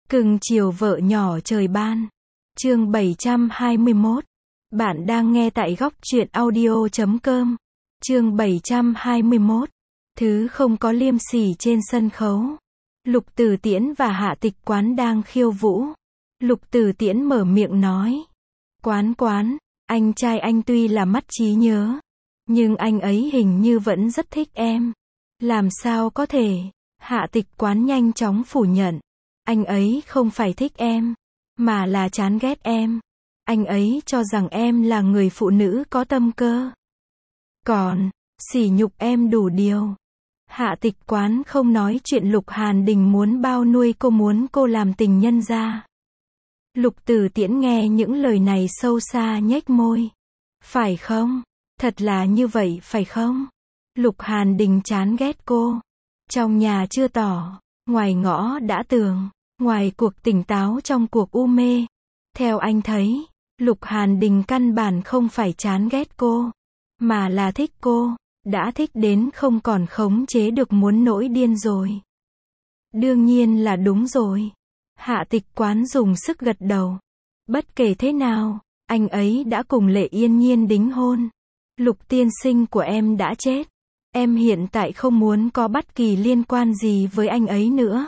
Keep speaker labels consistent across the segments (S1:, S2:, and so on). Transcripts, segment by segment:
S1: Cưng chiều vợ nhỏ trời ban. Chương 721. Bạn đang nghe tại góc truyện audio.com. Chương 721. Thứ không có liêm sỉ trên sân khấu. Lục Tử Tiễn và Hạ Tịch Quán đang khiêu vũ. Lục Tử Tiễn mở miệng nói. Quán, anh trai anh tuy là mất trí nhớ, nhưng anh ấy hình như vẫn rất thích em. Làm sao có thể? Hạ Tịch Quán nhanh chóng phủ nhận. Anh ấy không phải thích em, mà là chán ghét em. Anh ấy cho rằng em là người phụ nữ có tâm cơ. Còn, sỉ nhục em đủ điều. Hạ Tịch Quán không nói chuyện Lục Hàn Đình muốn bao nuôi cô, muốn cô làm tình nhân ra. Lục Tử Tiễn nghe những lời này sâu xa nhếch môi. Phải không? Thật là như vậy phải không? Lục Hàn Đình chán ghét cô. Trong nhà chưa tỏ, ngoài ngõ đã tường. Ngoài cuộc tỉnh táo trong cuộc u mê. Theo anh thấy, Lục Hàn Đình căn bản không phải chán ghét cô, mà là thích cô, đã thích đến không còn khống chế được, muốn nổi điên rồi. Đương nhiên là đúng rồi. Hạ Tịch Quán dùng sức gật đầu. Bất kể thế nào, anh ấy đã cùng Lệ Yên Nhiên đính hôn. Lục tiên sinh của em đã chết. Em hiện tại không muốn có bất kỳ liên quan gì với anh ấy nữa.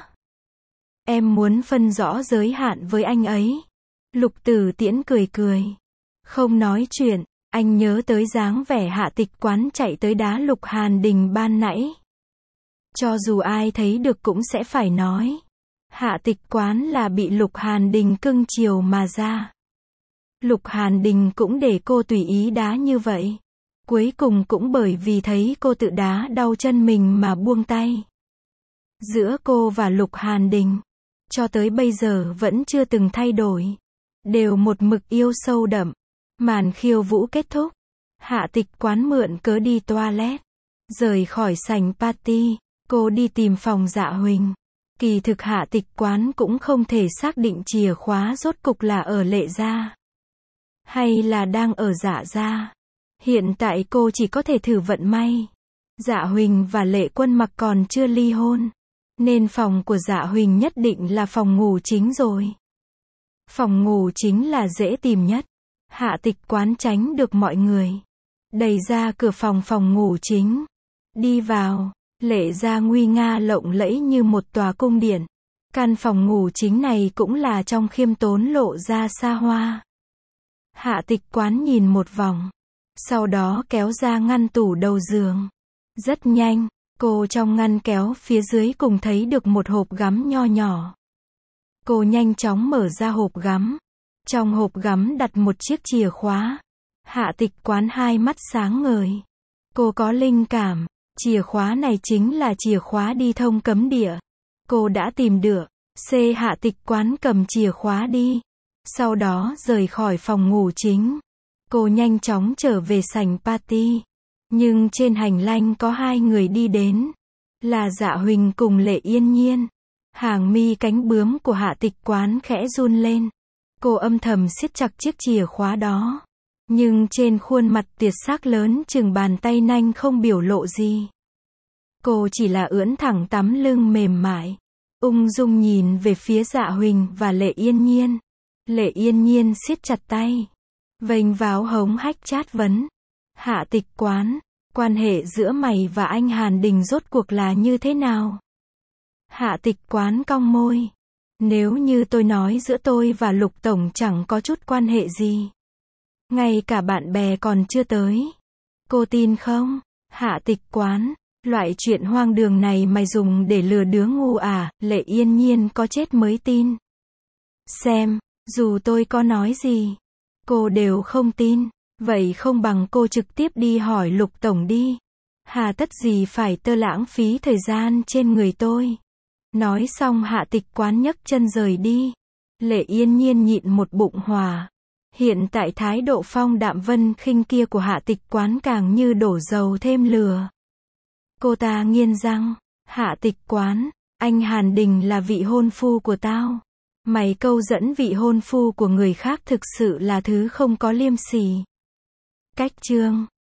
S1: Em muốn phân rõ giới hạn với anh ấy. Lục Tử Tiễn cười cười. Không nói chuyện, anh nhớ tới dáng vẻ Hạ Tịch Quán chạy tới đá Lục Hàn Đình ban nãy. Cho dù ai thấy được cũng sẽ phải nói. Hạ Tịch Quán là bị Lục Hàn Đình cưng chiều mà ra. Lục Hàn Đình cũng để cô tùy ý đá như vậy. Cuối cùng cũng bởi vì thấy cô tự đá đau chân mình mà buông tay. Giữa cô và Lục Hàn Đình, cho tới bây giờ vẫn chưa từng thay đổi. Đều một mực yêu sâu đậm. Màn khiêu vũ kết thúc. Hạ Tịch Quán mượn cớ đi toilet. Rời khỏi sảnh party, cô đi tìm phòng Dạ Huỳnh. Kỳ thực Hạ Tịch Quán cũng không thể xác định chìa khóa rốt cục là ở Lệ gia, hay là đang ở Dạ gia. Hiện tại cô chỉ có thể thử vận may. Dạ Huỳnh và Lệ Quân Mặc còn chưa ly hôn, nên phòng của Dạ Huỳnh nhất định là phòng ngủ chính rồi. Phòng ngủ chính là dễ tìm nhất. Hạ Tịch Quán tránh được mọi người. Đẩy ra cửa phòng ngủ chính. Đi vào, Lệ gia nguy nga lộng lẫy như một tòa cung điện. Căn phòng ngủ chính này cũng là trong khiêm tốn lộ ra xa hoa. Hạ Tịch Quán nhìn một vòng. Sau đó kéo ra ngăn tủ đầu giường. Rất nhanh, cô trong ngăn kéo phía dưới cùng thấy được một hộp gắm nho nhỏ. Cô nhanh chóng mở ra hộp gắm. Trong hộp gắm đặt một chiếc chìa khóa. Hạ Tịch Quán hai mắt sáng ngời. Cô có linh cảm, chìa khóa này chính là chìa khóa đi thông cấm địa. Cô đã tìm được. Hạ Tịch Quán cầm chìa khóa đi. Sau đó rời khỏi phòng ngủ chính. Cô nhanh chóng trở về sảnh party. Nhưng trên hành lang có hai người đi đến. Là Dạ Huỳnh cùng Lệ Yên Nhiên. Hàng mi cánh bướm của Hạ Tịch Quán khẽ run lên. Cô âm thầm siết chặt chiếc chìa khóa đó. Nhưng trên khuôn mặt tiệt xác lớn chừng bàn tay nanh không biểu lộ gì. Cô chỉ là ưỡn thẳng tấm lưng mềm mại. Ung dung nhìn về phía Dạ Huỳnh và Lệ Yên Nhiên. Lệ Yên Nhiên siết chặt tay. Vênh váo hống hách chát vấn. Hạ Tịch Quán, quan hệ giữa mày và anh Hàn Đình rốt cuộc là như thế nào? Hạ Tịch Quán cong môi. Nếu như tôi nói giữa tôi và Lục Tổng chẳng có chút quan hệ gì. Ngay cả bạn bè còn chưa tới. Cô tin không? Hạ Tịch Quán, loại chuyện hoang đường này mày dùng để lừa đứa ngu à? Lệ Yên Nhiên có chết mới tin. Xem, dù tôi có nói gì, cô đều không tin. Vậy không bằng cô trực tiếp đi hỏi Lục Tổng đi. Hà tất gì phải lãng phí thời gian trên người tôi. Nói xong Hạ Tịch Quán nhấc chân rời đi. Lệ Yên Nhiên nhịn một bụng hỏa. Hiện tại thái độ phong đạm vân khinh kia của Hạ Tịch Quán càng như đổ dầu thêm lửa. Cô ta nghiến răng. Hạ Tịch Quán, anh Hàn Đình là vị hôn phu của tao. Mày câu dẫn vị hôn phu của người khác thực sự là thứ không có liêm sỉ. Cách chương